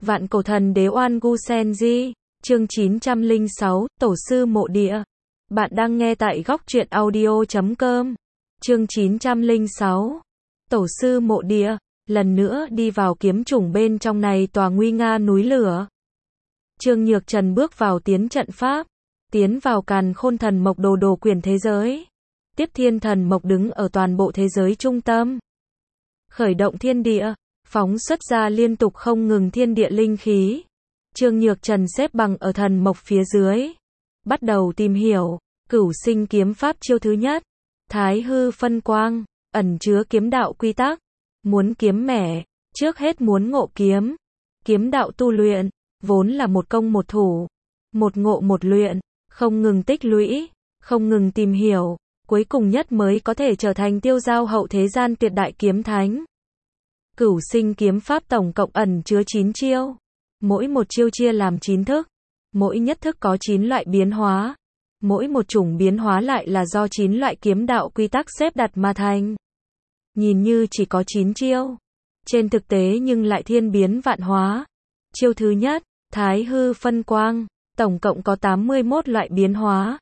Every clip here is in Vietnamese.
Vạn cổ thần đế Oan Gu Senji, chương 906, Tổ sư mộ địa. Bạn đang nghe tại góc truyện audio.com. Chương 906, Tổ sư mộ địa, lần nữa đi vào kiếm chủng bên trong này tòa nguy nga núi lửa. Trương Nhược Trần bước vào tiến trận pháp, tiến vào Càn Khôn Thần Mộc đồ quyển thế giới. Tiếp Thiên Thần Mộc đứng ở toàn bộ thế giới trung tâm. Khởi động thiên địa, phóng xuất ra liên tục không ngừng thiên địa linh khí. Trương Nhược Trần xếp bằng ở thần mộc phía dưới, bắt đầu tìm hiểu Cửu Sinh kiếm pháp chiêu thứ nhất, Thái hư phân quang, ẩn chứa kiếm đạo quy tắc. Muốn kiếm mẻ, trước hết muốn ngộ kiếm. Kiếm đạo tu luyện, vốn là một công một thủ, một ngộ một luyện, không ngừng tích lũy, không ngừng tìm hiểu, cuối cùng nhất mới có thể trở thành tiêu giao hậu thế gian tuyệt đại kiếm thánh. Cửu Sinh kiếm pháp tổng cộng ẩn chứa 9 chiêu. Mỗi một chiêu chia làm 9 thức. Mỗi nhất thức có 9 loại biến hóa. Mỗi một chủng biến hóa lại là do 9 loại kiếm đạo quy tắc xếp đặt mà thành. Nhìn như chỉ có 9 chiêu, trên thực tế nhưng lại thiên biến vạn hóa. Chiêu thứ nhất, Thái hư phân quang, tổng cộng có 81 loại biến hóa.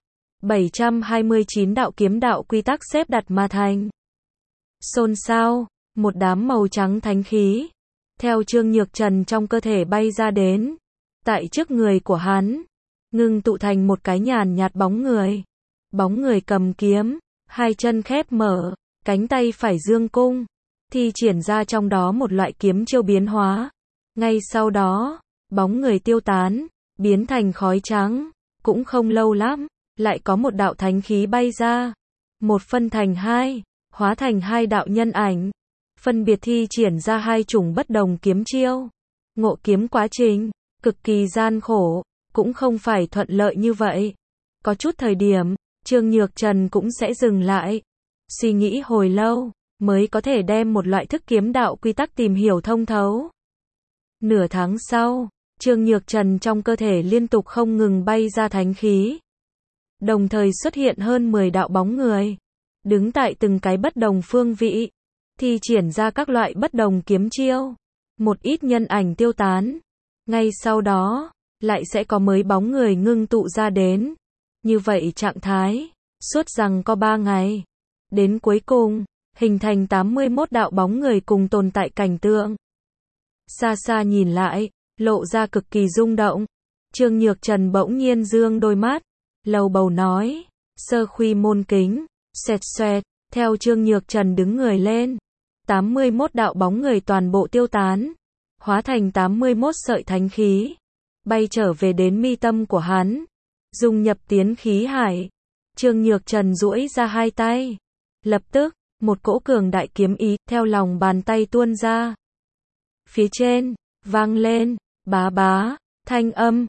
729 đạo kiếm đạo quy tắc xếp đặt mà thành. Xôn xao, một đám màu trắng thánh khí theo Trương Nhược Trần trong cơ thể bay ra đến. Tại trước người của hắn, ngưng tụ thành một cái nhàn nhạt bóng người. Bóng người cầm kiếm, hai chân khép mở, cánh tay phải dương cung, thi triển ra trong đó một loại kiếm chiêu biến hóa. Ngay sau đó, bóng người tiêu tán, biến thành khói trắng. Cũng không lâu lắm, lại có một đạo thánh khí bay ra. Một phân thành hai, hóa thành hai đạo nhân ảnh. Phân biệt thi triển ra hai chủng bất đồng kiếm chiêu. Ngộ kiếm quá trình, cực kỳ gian khổ, cũng không phải thuận lợi như vậy. Có chút thời điểm, Trương Nhược Trần cũng sẽ dừng lại. Suy nghĩ hồi lâu, mới có thể đem một loại thức kiếm đạo quy tắc tìm hiểu thông thấu. Nửa tháng sau, Trương Nhược Trần trong cơ thể liên tục không ngừng bay ra thánh khí. Đồng thời xuất hiện hơn 10 đạo bóng người. Đứng tại từng cái bất đồng phương vị. Thi triển ra các loại bất đồng kiếm chiêu. Một ít nhân ảnh tiêu tán. Ngay sau đó, lại sẽ có mới bóng người ngưng tụ ra đến. Như vậy trạng thái, suốt rằng có 3 ngày. Đến cuối cùng, hình thành 81 đạo bóng người cùng tồn tại cảnh tượng. Xa xa nhìn lại, lộ ra cực kỳ rung động. Trương Nhược Trần bỗng nhiên dương đôi mắt, lầu bầu nói, sơ khuy môn kính, xoẹt xoẹt, theo Trương Nhược Trần đứng người lên. 81 đạo bóng người toàn bộ tiêu tán, hóa thành 81 sợi thánh khí, bay trở về đến mi tâm của hắn, dung nhập tiến khí hải. Trương Nhược Trần duỗi ra hai tay, lập tức, một cỗ cường đại kiếm ý theo lòng bàn tay tuôn ra. Phía trên, vang lên, bá bá, thanh âm,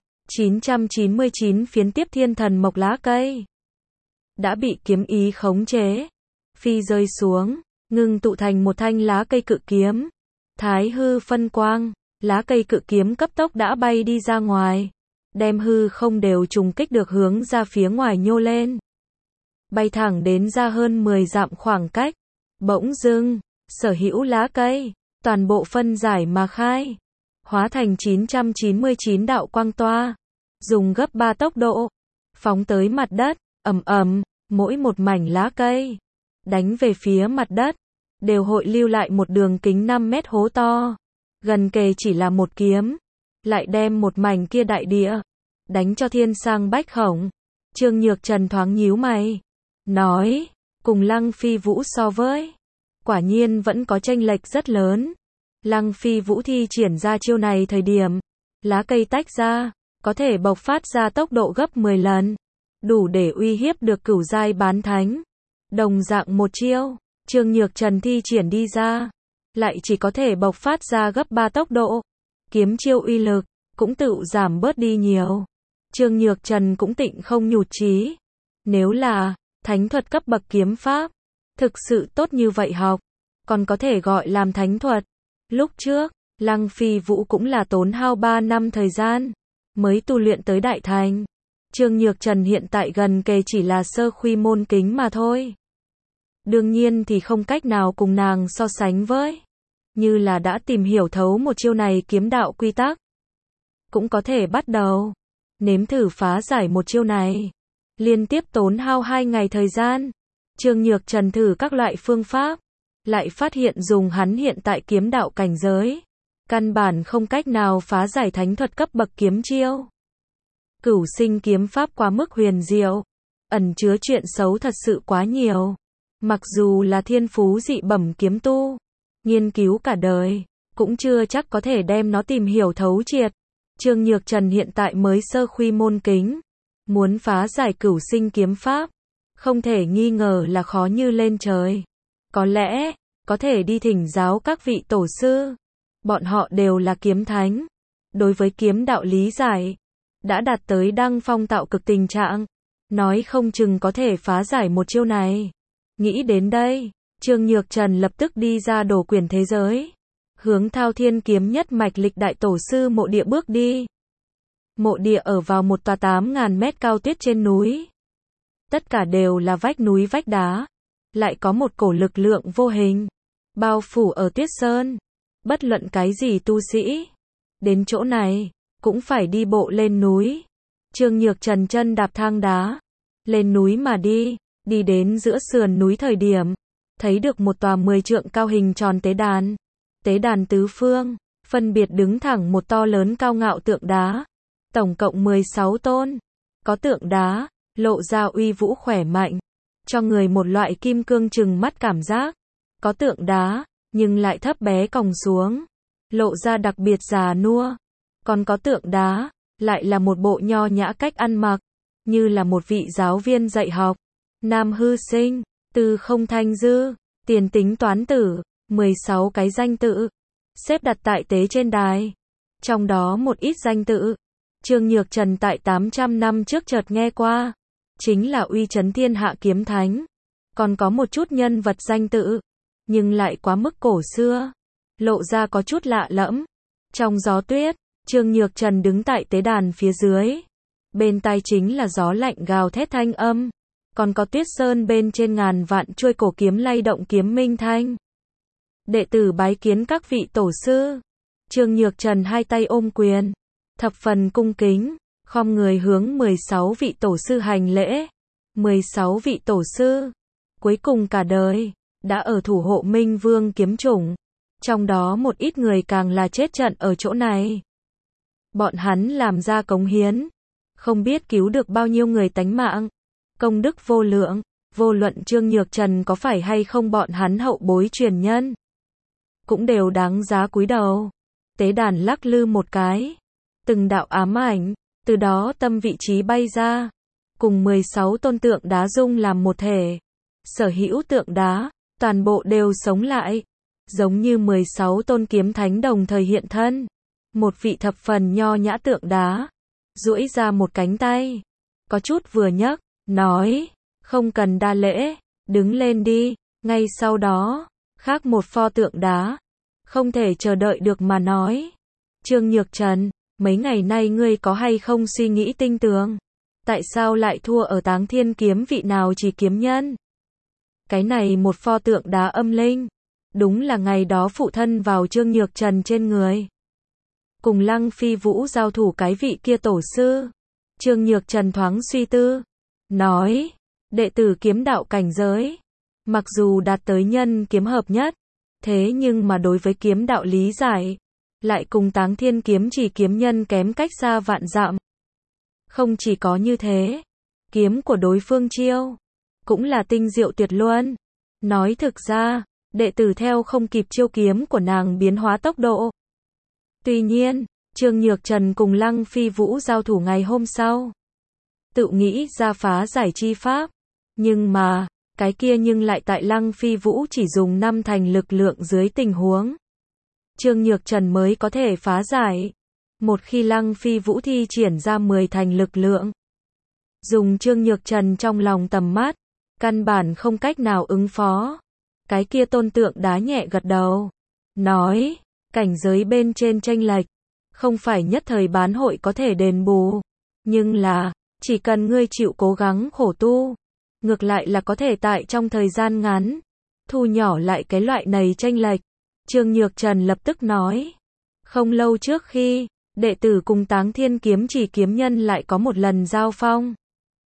999 phiến Tiếp Thiên Thần Mộc lá cây đã bị kiếm ý khống chế, phi rơi xuống, ngưng tụ thành một thanh lá cây cự kiếm. Thái hư phân quang, lá cây cự kiếm cấp tốc đã bay đi ra ngoài, đem hư không đều trùng kích được hướng ra phía ngoài nhô lên. Bay thẳng đến ra hơn 10 dặm khoảng cách. Bỗng dưng, sở hữu lá cây, toàn bộ phân giải mà khai, hóa thành 999 đạo quang toa, dùng gấp 3 tốc độ, phóng tới mặt đất, ầm ầm, mỗi một mảnh lá cây đánh về phía mặt đất, đều hội lưu lại một đường kính 5 mét hố to. Gần kề chỉ là một kiếm, lại đem một mảnh kia đại địa đánh cho thiên sang bách khổng. Trương Nhược Trần thoáng nhíu mày, nói, cùng Lăng Phi Vũ so với, quả nhiên vẫn có chênh lệch rất lớn. Lăng Phi Vũ thi triển ra chiêu này thời điểm, lá cây tách ra, có thể bộc phát ra tốc độ gấp 10 lần, đủ để uy hiếp được cửu giai bán thánh. Đồng dạng một chiêu, Trương Nhược Trần thi triển đi ra, lại chỉ có thể bộc phát ra gấp 3 tốc độ. Kiếm chiêu uy lực, cũng tự giảm bớt đi nhiều. Trương Nhược Trần cũng tịnh không nhụt chí. Nếu là thánh thuật cấp bậc kiếm pháp, thực sự tốt như vậy học, còn có thể gọi làm thánh thuật. Lúc trước, Lăng Phi Vũ cũng là tốn hao 3 năm thời gian, mới tu luyện tới đại thành. Trương Nhược Trần hiện tại gần kề chỉ là sơ khuy môn kính mà thôi. Đương nhiên thì không cách nào cùng nàng so sánh với. Như là đã tìm hiểu thấu một chiêu này kiếm đạo quy tắc, cũng có thể bắt đầu nếm thử phá giải một chiêu này. Liên tiếp tốn hao 2 ngày thời gian, Trương Nhược Trần thử các loại phương pháp, lại phát hiện dùng hắn hiện tại kiếm đạo cảnh giới, căn bản không cách nào phá giải thánh thuật cấp bậc kiếm chiêu. Cửu sinh kiếm pháp quá mức huyền diệu, ẩn chứa chuyện xấu thật sự quá nhiều. Mặc dù là thiên phú dị bẩm kiếm tu, nghiên cứu cả đời, cũng chưa chắc có thể đem nó tìm hiểu thấu triệt. Trương Nhược Trần hiện tại mới sơ khuy môn kính, muốn phá giải cửu sinh kiếm pháp, không thể nghi ngờ là khó như lên trời. Có lẽ, có thể đi thỉnh giáo các vị tổ sư. Bọn họ đều là kiếm thánh. Đối với kiếm đạo lý giải, đã đạt tới đăng phong tạo cực tình trạng. Nói không chừng có thể phá giải một chiêu này. Nghĩ đến đây, Trương Nhược Trần lập tức đi ra đổ quyển thế giới. Hướng Thao Thiên kiếm nhất mạch lịch đại tổ sư mộ địa bước đi. Mộ địa ở vào một tòa 8.000 mét cao tuyết trên núi. Tất cả đều là vách núi vách đá. Lại có một cổ lực lượng vô hình bao phủ ở tuyết sơn. Bất luận cái gì tu sĩ đến chỗ này cũng phải đi bộ lên núi. Trương Nhược Trần chân đạp thang đá lên núi mà đi, đi đến giữa sườn núi thời điểm, thấy được một tòa 10 trượng cao hình tròn tế đàn. Tế đàn tứ phương, phân biệt đứng thẳng một to lớn cao ngạo tượng đá, tổng cộng 16 tôn. Có tượng đá, lộ ra uy vũ khỏe mạnh, cho người một loại kim cương trừng mắt cảm giác. Có tượng đá, nhưng lại thấp bé còng xuống, lộ ra đặc biệt già nua. Còn có tượng đá, lại là một bộ nho nhã cách ăn mặc, như là một vị giáo viên dạy học. Nam hư sinh, tư không thanh dư, tiền tính toán tử, 16 cái danh tự, xếp đặt tại tế trên đài. Trong đó một ít danh tự, Trương Nhược Trần tại 800 năm trước chợt nghe qua, chính là uy chấn thiên hạ kiếm thánh. Còn có một chút nhân vật danh tự, nhưng lại quá mức cổ xưa, lộ ra có chút lạ lẫm. Trong gió tuyết, Trương Nhược Trần đứng tại tế đàn phía dưới. Bên tai chính là gió lạnh gào thét thanh âm. Còn có tuyết sơn bên trên ngàn vạn chuôi cổ kiếm lay động kiếm minh thanh. Đệ tử bái kiến các vị tổ sư. Trương Nhược Trần hai tay ôm quyền, thập phần cung kính, khom người hướng 16 vị tổ sư hành lễ. 16 vị tổ sư, cuối cùng cả đời, đã ở thủ hộ Minh Vương kiếm chủng. Trong đó một ít người càng là chết trận ở chỗ này. Bọn hắn làm ra cống hiến, không biết cứu được bao nhiêu người tánh mạng. Công đức vô lượng, vô luận Trương Nhược Trần có phải hay không bọn hắn hậu bối truyền nhân, cũng đều đáng giá cúi đầu. Tế đàn lắc lư một cái, từng đạo ám ảnh, từ đó tâm vị trí bay ra, cùng 16 tôn tượng đá dung làm một thể. Sở hữu tượng đá, toàn bộ đều sống lại, giống như 16 tôn kiếm thánh đồng thời hiện thân. Một vị thập phần nho nhã tượng đá, duỗi ra một cánh tay, có chút vừa nhấc, nói, không cần đa lễ, đứng lên đi. Ngay sau đó, khác một pho tượng đá, không thể chờ đợi được mà nói, Trương Nhược Trần, mấy ngày nay ngươi có hay không suy nghĩ tinh tường? Tại sao lại thua ở Táng Thiên kiếm vị nào chỉ kiếm nhân? Cái này một pho tượng đá âm linh, đúng là ngày đó phụ thân vào Trương Nhược Trần trên người. Cùng Lăng Phi Vũ giao thủ cái vị kia tổ sư. Trương Nhược Trần thoáng suy tư, nói, đệ tử kiếm đạo cảnh giới, mặc dù đạt tới nhân kiếm hợp nhất, thế nhưng mà đối với kiếm đạo lý giải, lại cùng Táng Thiên kiếm chỉ kiếm nhân kém cách xa vạn dặm. Không chỉ có như thế, kiếm của đối phương chiêu, cũng là tinh diệu tuyệt luân. Nói thực ra, đệ tử theo không kịp chiêu kiếm của nàng biến hóa tốc độ. Tuy nhiên, Trương Nhược Trần cùng Lăng Phi Vũ giao thủ ngày hôm sau, tự nghĩ ra phá giải chi pháp, nhưng mà, cái kia nhưng lại tại Lăng Phi Vũ chỉ dùng 5 thành lực lượng dưới tình huống, Trương Nhược Trần mới có thể phá giải. Một khi Lăng Phi Vũ thi triển ra 10 thành lực lượng, dùng Trương Nhược Trần trong lòng tầm mắt, căn bản không cách nào ứng phó. Cái kia tôn tượng đá nhẹ gật đầu, nói, cảnh giới bên trên chênh lệch, không phải nhất thời bán hội có thể đền bù, nhưng là, chỉ cần ngươi chịu cố gắng khổ tu, ngược lại là có thể tại trong thời gian ngắn, thu nhỏ lại cái loại này chênh lệch. Trương Nhược Trần lập tức nói, không lâu trước khi, đệ tử cùng Táng Thiên Kiếm Chỉ kiếm nhân lại có một lần giao phong.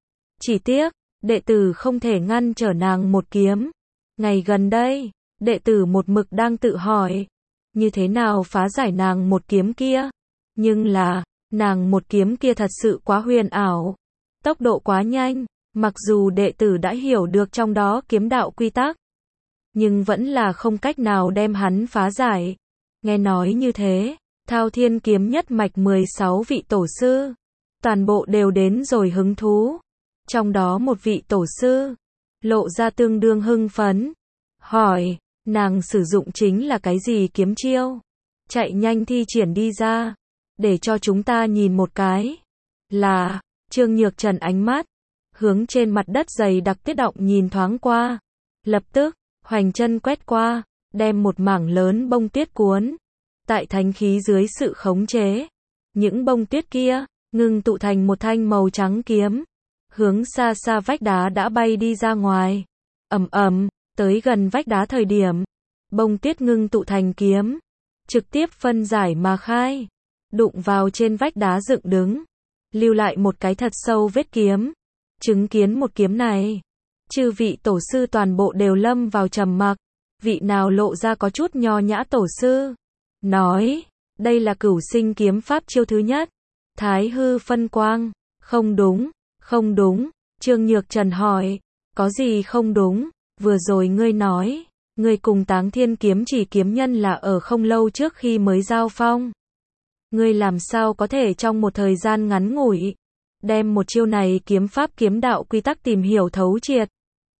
Chỉ tiếc, đệ tử không thể ngăn trở nàng một kiếm. Ngày gần đây, đệ tử một mực đang tự hỏi, như thế nào phá giải nàng một kiếm kia. Nhưng là, nàng một kiếm kia thật sự quá huyền ảo, tốc độ quá nhanh, mặc dù đệ tử đã hiểu được trong đó kiếm đạo quy tắc, nhưng vẫn là không cách nào đem hắn phá giải. Nghe nói như thế, Thao Thiên kiếm nhất mạch 16 vị tổ sư, toàn bộ đều đến rồi hứng thú. Trong đó một vị tổ sư, lộ ra tương đương hưng phấn, hỏi, nàng sử dụng chính là cái gì kiếm chiêu? Chạy nhanh thi triển đi ra, để cho chúng ta nhìn một cái. Là, Trương Nhược Trần ánh mắt, hướng trên mặt đất dày đặc tiết động nhìn thoáng qua. Lập tức, hoành chân quét qua, đem một mảng lớn bông tuyết cuốn. Tại thánh khí dưới sự khống chế, những bông tuyết kia, ngưng tụ thành một thanh màu trắng kiếm. Hướng xa xa vách đá đã bay đi ra ngoài. Ầm ầm, tới gần vách đá thời điểm, bông tuyết ngưng tụ thành kiếm, trực tiếp phân giải mà khai, đụng vào trên vách đá dựng đứng, lưu lại một cái thật sâu vết kiếm. Chứng kiến một kiếm này, chư vị tổ sư toàn bộ đều lâm vào trầm mặc. Vị nào lộ ra có chút nho nhã tổ sư, nói, đây là Cửu Sinh kiếm pháp chiêu thứ nhất, Thái Hư phân quang. Không đúng, không đúng. Trương Nhược Trần hỏi, có gì không đúng? Vừa rồi ngươi nói, ngươi cùng Táng Thiên kiếm chỉ kiếm nhân là ở không lâu trước khi mới giao phong. Ngươi làm sao có thể trong một thời gian ngắn ngủi, đem một chiêu này kiếm pháp kiếm đạo quy tắc tìm hiểu thấu triệt?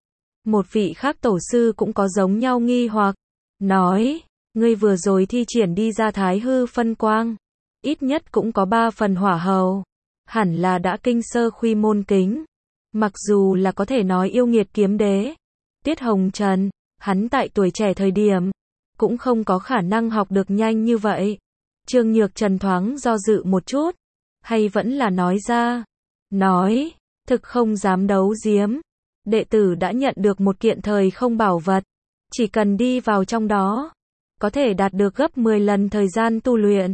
Một vị khác tổ sư cũng có giống nhau nghi hoặc, nói, ngươi vừa rồi thi triển đi ra Thái Hư phân quang, ít nhất cũng có 3 phần hỏa hầu, hẳn là đã kinh sơ khuy môn kính. Mặc dù là có thể nói yêu nghiệt kiếm đế, Tiết Hồng Trần, hắn tại tuổi trẻ thời điểm, cũng không có khả năng học được nhanh như vậy. Trương Nhược Trần thoáng do dự một chút, hay vẫn là nói ra, nói, thực không dám đấu giếm. Đệ tử đã nhận được một kiện thời không bảo vật, chỉ cần đi vào trong đó, có thể đạt được gấp 10 lần thời gian tu luyện.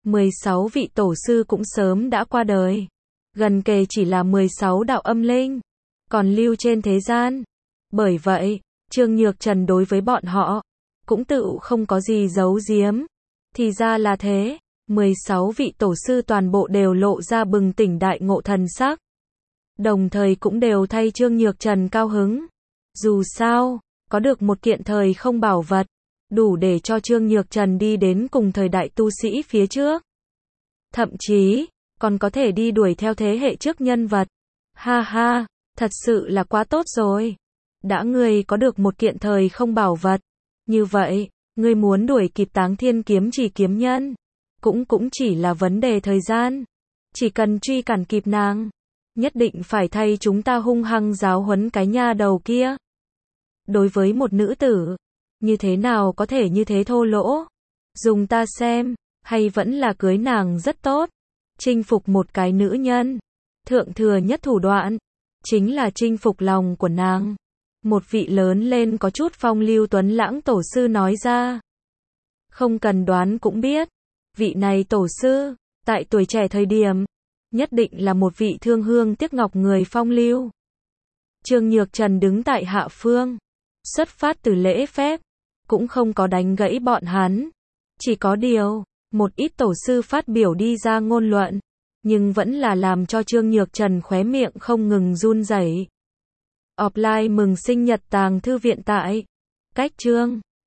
16 vị tổ sư cũng sớm đã qua đời, gần kề chỉ là 16 đạo âm linh, còn lưu trên thế gian. Bởi vậy, Trương Nhược Trần đối với bọn họ, cũng tự không có gì giấu giếm. Thì ra là thế, 16 vị tổ sư toàn bộ đều lộ ra bừng tỉnh đại ngộ thần sắc. Đồng thời cũng đều thay Trương Nhược Trần cao hứng. Dù sao, có được một kiện thời không bảo vật, đủ để cho Trương Nhược Trần đi đến cùng thời đại tu sĩ phía trước. Thậm chí, còn có thể đi đuổi theo thế hệ trước nhân vật. Ha ha, thật sự là quá tốt rồi. Đã ngươi có được một kiện thời không bảo vật, như vậy, ngươi muốn đuổi kịp Táng Thiên kiếm chỉ kiếm nhân, cũng chỉ là vấn đề thời gian. Chỉ cần truy cản kịp nàng, nhất định phải thay chúng ta hung hăng giáo huấn cái nha đầu kia. Đối với một nữ tử, như thế nào có thể như thế thô lỗ? Dùng ta xem, hay vẫn là cưới nàng rất tốt. Chinh phục một cái nữ nhân, thượng thừa nhất thủ đoạn, chính là chinh phục lòng của nàng. Một vị lớn lên có chút phong lưu tuấn lãng tổ sư nói ra. Không cần đoán cũng biết, vị này tổ sư, tại tuổi trẻ thời điểm, nhất định là một vị thương hương tiếc ngọc người phong lưu. Trương Nhược Trần đứng tại hạ phương, xuất phát từ lễ phép, cũng không có đánh gãy bọn hắn. Chỉ có điều, một ít tổ sư phát biểu đi ra ngôn luận, nhưng vẫn là làm cho Trương Nhược Trần khóe miệng không ngừng run rẩy. Offline mừng sinh nhật Tàng Thư Viện tại Cách Chương